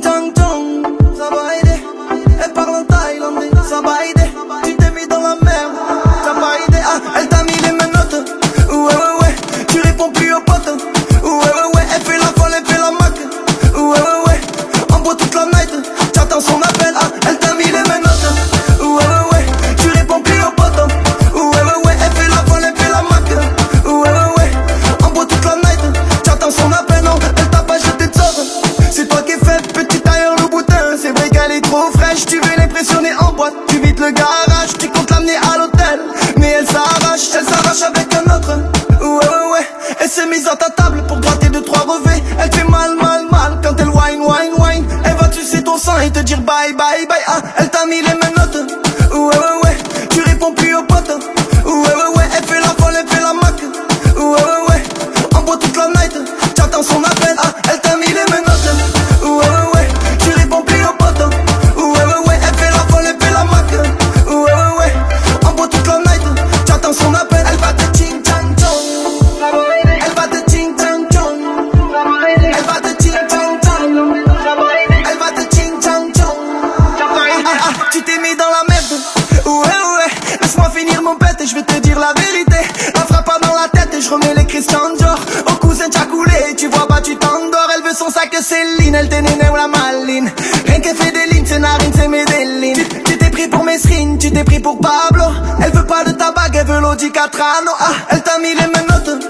chang chang, ça va aider. Elle parle en thaïlandais, ça va aider. Tu t'es mis dans la merde, ça va aider. Ah, elle t'a mis les menottes, ouais ouais ouais. Tu réponds plus aux potes, ouais ouais ouais. Elle fait la folle, elle fait la mac, ouais ouais ouais. On boit toute la night, j'attends son appel. Ah, elle t'a mis les menottes, ouais ouais ouais. Tu réponds plus aux potes, ouais ouais ouais. Elle fait la folle, elle fait la mac, ouais ouais ouais. On boit toute la night, j'attends son appel. Non, elle t'a pas jeté de sort. C'est toi qui es fait, petit tailleur le boutin. C'est vrai qu'elle est trop fraîche, tu veux l'impressionner en boîte. Tu vides le garage, tu comptes l'amener à l'hôtel. Mais elle s'arrache avec un autre. Ouais ouais ouais. Elle s'est mise à ta table pour gratter 2-3 revêts. Elle fait mal quand elle whine. Elle va sucer ton sang et te dire bye bye bye. Ah, elle t'a mis les menottes. Ouais ouais ouais. Tu réponds plus aux potes. Ouais ouais ouais. Elle fait la folle, elle fait la mac. Ouais ouais ouais. On boit toute la night, j'attends son appel. Ah, elle t'a mis les menottes. Ouais ouais ouais. Tu réponds plus aux potes. Ouais ouais ouais. Elle fait la folle, elle fait la mac. Ouais ouais ouais. On boit toute la night, j'attends son appel. Elle va te ching chang chong. Elle va te ching chang chong. Elle va te ching chang chong. Elle va te ching chang chong. Ah, tu t'es mis dans la merde. Ouais ouais. Laisse-moi finir mon pète et je vais te dire la vérité. La frappe pas dans la tête et je remets les Christian Dior. Au cousin t'as coulé, tu vois pas tu t'endors. Elle veut son sac de Céline, elle t'énerve ou la maline. Rien qu'elle fait des lignes, c'est narine, c'est Medellin. Tu t'es pris pour Mesrine, tu t'es pris pour Pablo. Elle veut pas de ta bague, elle veut l'Audi Catrano. Ah, elle t'a mis les menottes.